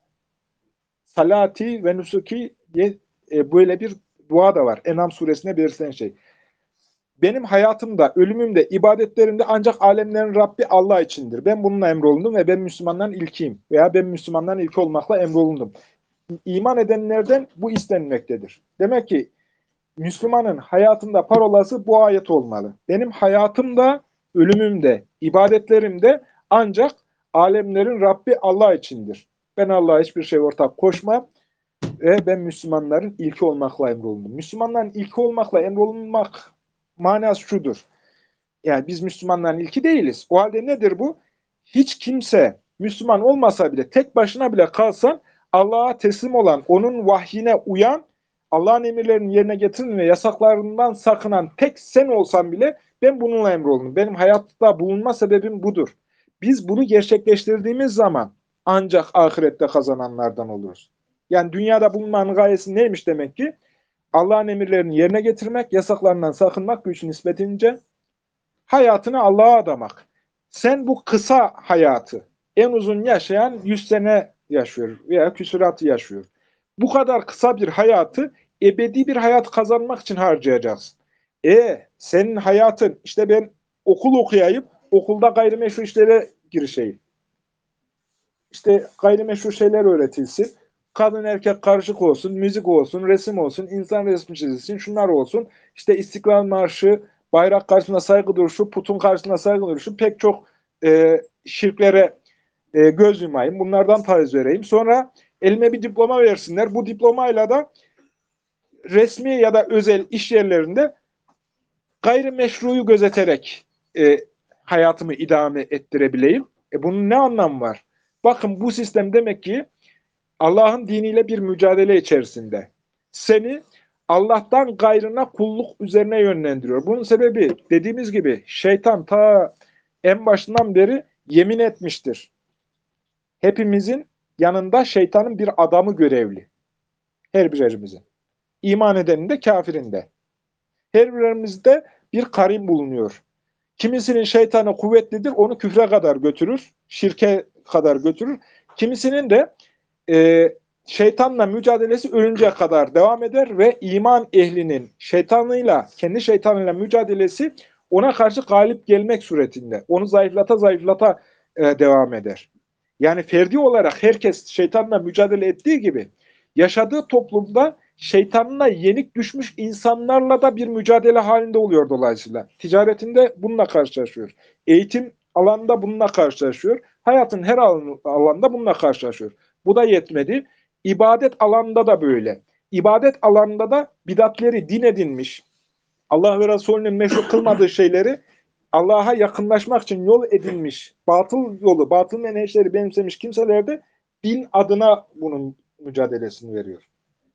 salati ve nusuki diye böyle bir dua da var. En'am suresine belirtilen şey. Benim hayatımda, ölümümde, ibadetlerimde ancak alemlerin Rabbi Allah içindir. Ben bununla emrolundum ve ben Müslümanların ilkiyim. Veya ben Müslümanların ilki olmakla emrolundum. İman edenlerden bu istenmektedir. Demek ki Müslümanın hayatında parolası bu ayet olmalı. Benim hayatımda, ölümümde, ibadetlerimde ancak alemlerin Rabbi Allah içindir. Ben Allah'a hiçbir şey ortak koşmam ve ben Müslümanların ilki olmakla emrolundum. Müslümanların ilki olmakla emrolunmak manası şudur. Yani biz Müslümanların ilki değiliz. O halde nedir bu? Hiç kimse Müslüman olmasa bile, tek başına bile kalsan, Allah'a teslim olan, onun vahyine uyan, Allah'ın emirlerini yerine getiren ve yasaklarından sakınan tek sen olsan bile ben bununla emrolundum. Benim hayatta bulunma sebebim budur. Biz bunu gerçekleştirdiğimiz zaman ancak ahirette kazananlardan oluruz. Yani dünyada bulunmanın gayesi neymiş demek ki? Allah'ın emirlerini yerine getirmek, yasaklarından sakınmak, güç nispetince hayatını Allah'a adamak. Sen bu kısa hayatı, en uzun yaşayan 100 sene yaşıyor veya küsuratı yaşıyor. Bu kadar kısa bir hayatı ebedi bir hayat kazanmak için harcayacaksın. Senin hayatın, işte ben okul okuyayım, okulda gayrimeşru işlere girişeyim. İşte gayrimeşru şeyler öğretilsin. Kadın erkek karışık olsun, müzik olsun, resim olsun, insan resmi çizilsin, şunlar olsun. İşte İstiklal Marşı, bayrak karşısında saygı duruşu, putun karşısında saygı duruşu, pek çok şirklere göz yumayım. Bunlardan taviz vereyim. Sonra elime bir diploma versinler. Bu diplomayla da resmi ya da özel iş yerlerinde gayrimeşruyu gözeterek hayatımı idame ettirebileyim. Bunun ne anlamı var? Bakın, bu sistem demek ki Allah'ın diniyle bir mücadele içerisinde. Seni Allah'tan gayrına kulluk üzerine yönlendiriyor. Bunun sebebi, dediğimiz gibi, şeytan ta en başından beri yemin etmiştir. Hepimizin yanında şeytanın bir adamı görevli. Her birimizin. İman edenin de kafirin de. Her birimizde bir karin bulunuyor. Kimisinin şeytanı kuvvetlidir, onu küfre kadar götürür, şirke kadar götürür. Kimisinin de şeytanla mücadelesi ölünceye kadar devam eder ve iman ehlinin şeytanıyla, kendi şeytanıyla mücadelesi ona karşı galip gelmek suretinde. Onu zayıflata zayıflata devam eder. Yani ferdi olarak herkes şeytanla mücadele ettiği gibi, yaşadığı toplumda şeytanına yenik düşmüş insanlarla da bir mücadele halinde oluyor dolayısıyla. Ticaretinde bununla karşılaşıyor. Eğitim alanında bununla karşılaşıyor. Hayatın her alanda bununla karşılaşıyor. Bu da yetmedi. İbadet alanında da böyle. İbadet alanında da bidatleri din edinmiş, Allah ve Resulünün meşru kılmadığı şeyleri Allah'a yakınlaşmak için yol edinmiş, batıl yolu, batıl menheçleri benimsemiş kimseler de din adına bunun mücadelesini veriyor.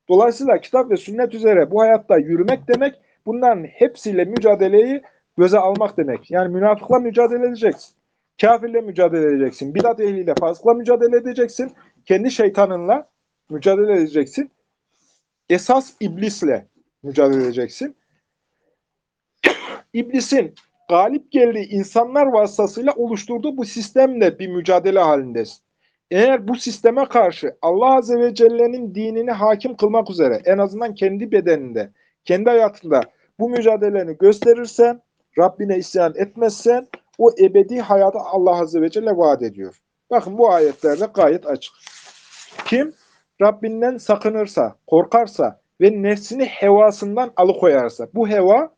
Dolayısıyla kitap ve sünnet üzere bu hayatta yürümek demek, bunların hepsiyle mücadeleyi göze almak demek. Yani münafıkla mücadele edeceksin. Kafirle mücadele edeceksin. Bidat ehliyle, fasıkla mücadele edeceksin. Kendi şeytanınla mücadele edeceksin. Esas iblisle mücadele edeceksin. İblisin galip geldiği insanlar vasıtasıyla oluşturduğu bu sistemle bir mücadele halindesin. Eğer bu sisteme karşı Allah Azze ve Celle'nin dinini hakim kılmak üzere en azından kendi bedeninde, kendi hayatında bu mücadeleni gösterirsen, Rabbine isyan etmezsen o ebedi hayatı Allah Azze ve Celle vaat ediyor. Bakın bu ayetlerde gayet açık. Kim Rabbinden sakınırsa, korkarsa ve nefsini hevasından alıkoyarsa, bu heva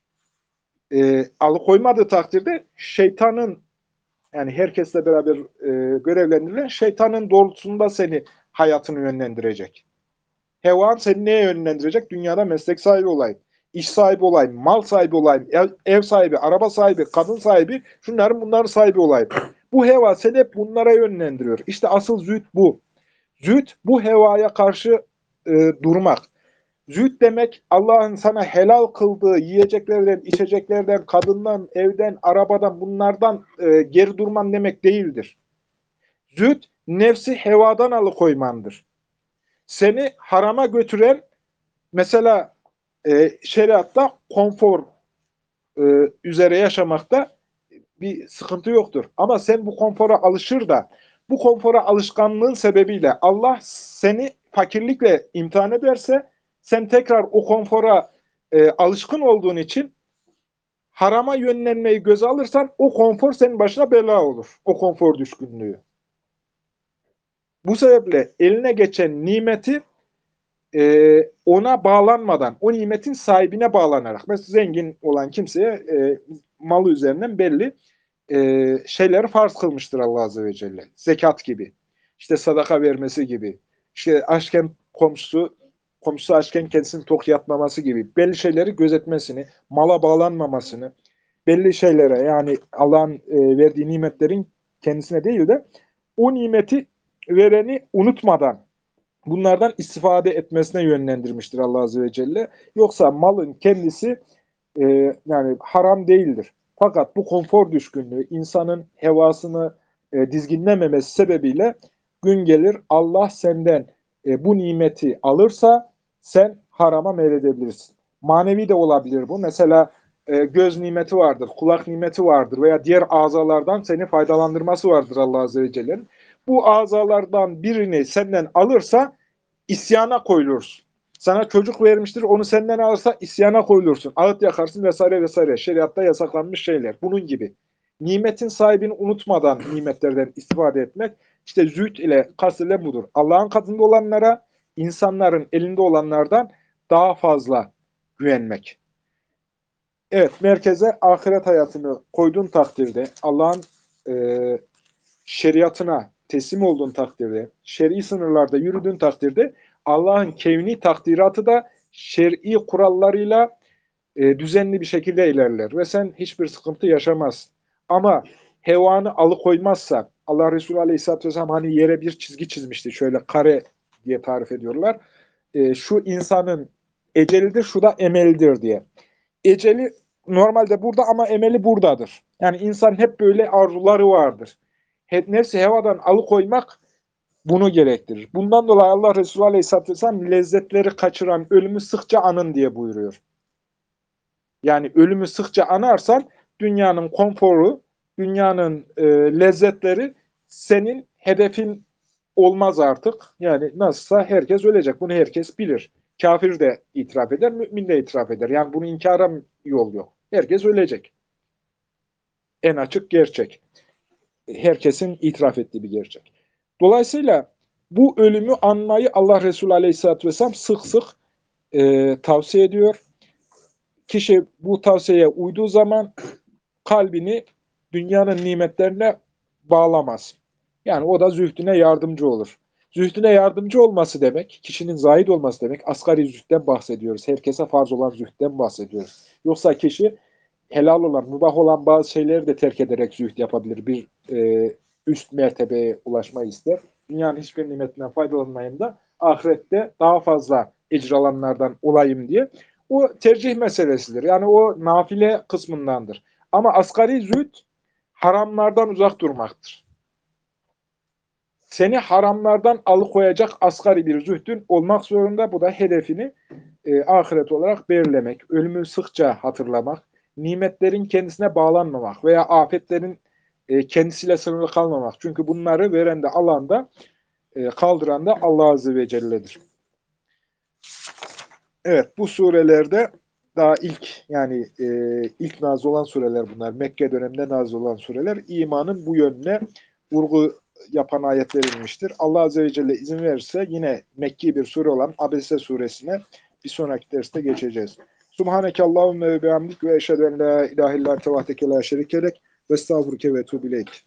alıkoymadığı takdirde şeytanın, yani herkesle beraber görevlendirilen şeytanın doğrultusunda seni hayatını yönlendirecek. Hevan seni neye yönlendirecek? Dünyada meslek sahibi olayım, iş sahibi olayım, mal sahibi olayım, ev sahibi, araba sahibi, kadın sahibi, bunların sahibi olayım. Bu heva seni hep bunlara yönlendiriyor. İşte asıl zühd bu. Zühd bu hevaya karşı durmak. Zühd demek Allah'ın sana helal kıldığı yiyeceklerden, içeceklerden, kadından, evden, arabadan, bunlardan geri durman demek değildir. Zühd nefsi hevadan alıkoymandır. Seni harama götüren, mesela şeriatta konfor üzere yaşamakta bir sıkıntı yoktur. Ama sen bu konfora alışır da bu konfora alışkanlığın sebebiyle Allah seni fakirlikle imtihan ederse sen tekrar o konfora alışkın olduğun için harama yönlenmeyi göze alırsan o konfor senin başına bela olur. O konfor düşkünlüğü. Bu sebeple eline geçen nimeti ona bağlanmadan, o nimetin sahibine bağlanarak, mesela zengin olan kimseye malı üzerinden belli şeyleri farz kılmıştır Allah Azze ve Celle. Zekat gibi, işte sadaka vermesi gibi, işte açken komşusu açken kendisini tok yatmaması gibi belli şeyleri gözetmesini, mala bağlanmamasını, belli şeylere, yani Allah'ın verdiği nimetlerin kendisine değil de o nimeti vereni unutmadan bunlardan istifade etmesine yönlendirmiştir Allah Azze ve Celle. Yoksa malın kendisi yani haram değildir. Fakat bu konfor düşkünlüğü insanın hevasını dizginlememesi sebebiyle gün gelir Allah senden bu nimeti alırsa sen harama meyledebilirsin. Manevi de olabilir bu. Mesela göz nimeti vardır, kulak nimeti vardır veya diğer azalardan seni faydalandırması vardır Allah Azze ve Celle'nin. Bu azalardan birini senden alırsa isyana koyulursun. Sana çocuk vermiştir, onu senden alırsa isyana koyulursun. Ağıt yakarsın vesaire vesaire. Şeriatta yasaklanmış şeyler. Bunun gibi. Nimetin sahibini unutmadan nimetlerden istifade etmek, işte zühd ile kastedilen budur. Allah'ın katında olanlara, insanların elinde olanlardan daha fazla güvenmek. Evet, merkeze ahiret hayatını koyduğun takdirde, Allah'ın şeriatına teslim olduğun takdirde, şer'i sınırlarda yürüdüğün takdirde Allah'ın kevni takdiratı da şer'i kurallarıyla düzenli bir şekilde ilerler ve sen hiçbir sıkıntı yaşamazsın. Ama hevanı alıkoymazsa, Allah Resulü Aleyhisselatü Vesselam hani yere bir çizgi çizmişti, şöyle kare diye tarif ediyorlar. Şu insanın ecelidir, şu da emelidir diye. Eceli normalde burada ama emeli buradadır. Yani insan hep böyle arzuları vardır. Nefsi hevadan alıkoymak bunu gerektirir. Bundan dolayı Allah Resulü Aleyhisselatü Vesselam lezzetleri kaçıran ölümü sıkça anın diye buyuruyor. Yani ölümü sıkça anarsan dünyanın konforu, dünyanın lezzetleri senin hedefin olmaz artık. Yani nasılsa herkes ölecek. Bunu herkes bilir. Kafir de itiraf eder, mümin de itiraf eder. Yani bunu inkara yol yok. Herkes ölecek. En açık gerçek. Herkesin itiraf ettiği bir gerçek. Dolayısıyla bu ölümü anmayı Allah Resulü Aleyhisselatü Vesselam sık sık tavsiye ediyor. Kişi bu tavsiyeye uyduğu zaman kalbini dünyanın nimetlerine bağlamaz. Yani o da zühdüne yardımcı olur. Zühdüne yardımcı olması demek, kişinin zahid olması demek, asgari zühtten bahsediyoruz. Herkese farz olan zühtten bahsediyoruz. Yoksa kişi helal olan, mübah olan bazı şeyleri de terk ederek zühd yapabilir. Bir üst mertebeye ulaşmayı ister. Dünyanın hiçbir nimetinden faydalanmayın da ahirette daha fazla ecir alanlardan olayım diye. O tercih meselesidir. Yani o nafile kısmındandır. Ama asgari zühd haramlardan uzak durmaktır. Seni haramlardan alıkoyacak asgari bir zühdün olmak zorunda. Bu da hedefini ahiret olarak belirlemek, ölümü sıkça hatırlamak, nimetlerin kendisine bağlanmamak veya afetlerin kendisiyle sınırlı kalmamak. Çünkü bunları veren de alan da kaldıran da Allah Azze ve Celle'dir. Evet, bu surelerde daha ilk nazil olan sureler bunlar. Mekke döneminde nazil olan sureler imanın bu yönüne vurgu yapan ayetler inmiştir. Allah Azze ve Celle izin verirse yine Mekki bir sure olan Abese suresine bir sonraki derste geçeceğiz. Subhaneke Allahümme ve bihamdik ve eşhedü en la ilahe illa tevahdeke la şerikelek ve estağfurke ve etûbü ileyk.